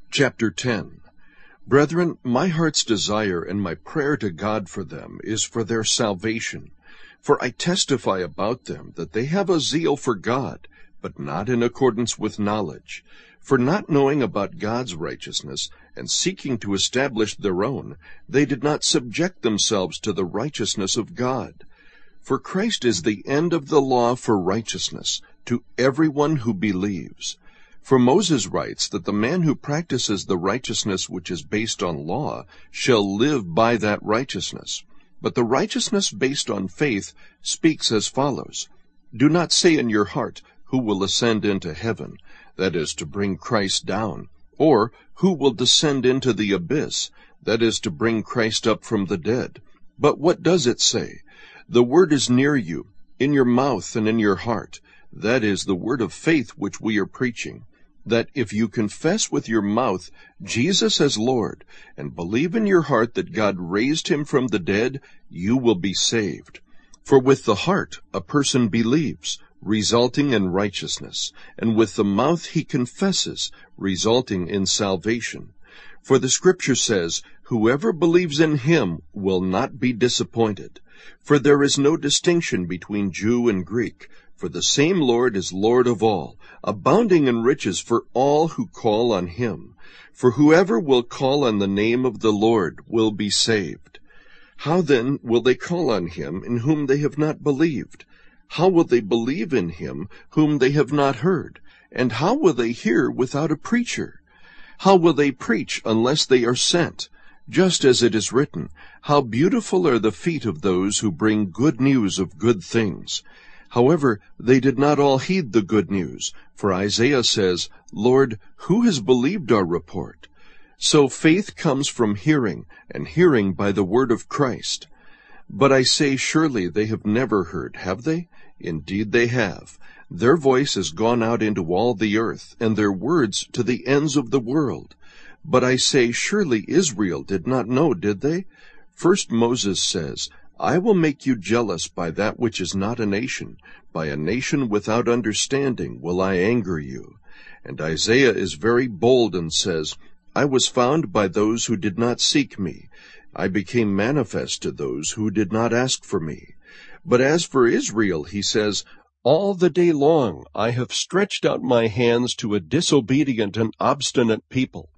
Chapter 10. Brethren, my heart's desire and my prayer to God for them is for their salvation. For I testify about them that they have a zeal for God, but not in accordance with knowledge. For not knowing about God's righteousness, and seeking to establish their own, they did not subject themselves to the righteousness of God. For Christ is the end of the law for righteousness, to everyone who believes. For Moses writes that the man who practices the righteousness which is based on law shall live by that righteousness. But the righteousness based on faith speaks as follows: Do not say in your heart, Who will ascend into heaven? That is, to bring Christ down. Or, Who will descend into the abyss? That is, to bring Christ up from the dead. But what does it say? The word is near you, in your mouth and in your heart. That is the word of faith which we are preaching. That if you confess with your mouth Jesus as Lord, and believe in your heart that God raised him from the dead, you will be saved. For with the heart a person believes, resulting in righteousness, and with the mouth he confesses, resulting in salvation. For the Scripture says, Whoever believes in him will not be disappointed. For there is no distinction between Jew and Greek, for the same Lord is Lord of all, abounding in riches for all who call on him. For whoever will call on the name of the Lord will be saved. How then will they call on him in whom they have not believed? How will they believe in him whom they have not heard? And how will they hear without a preacher? How will they preach unless they are sent? Just as it is written, How beautiful are the feet of those who bring good news of good things. However, they did not all heed the good news, for Isaiah says, Lord, who has believed our report? So faith comes from hearing, and hearing by the word of Christ. But I say, surely they have never heard, have they? Indeed they have. Their voice has gone out into all the earth, and their words to the ends of the world. But I say, surely Israel did not know, did they? First Moses says, I will make you jealous by that which is not a nation. By a nation without understanding will I anger you. And Isaiah is very bold and says, I was found by those who did not seek me. I became manifest to those who did not ask for me. But as for Israel, he says, All the day long I have stretched out my hands to a disobedient and obstinate people.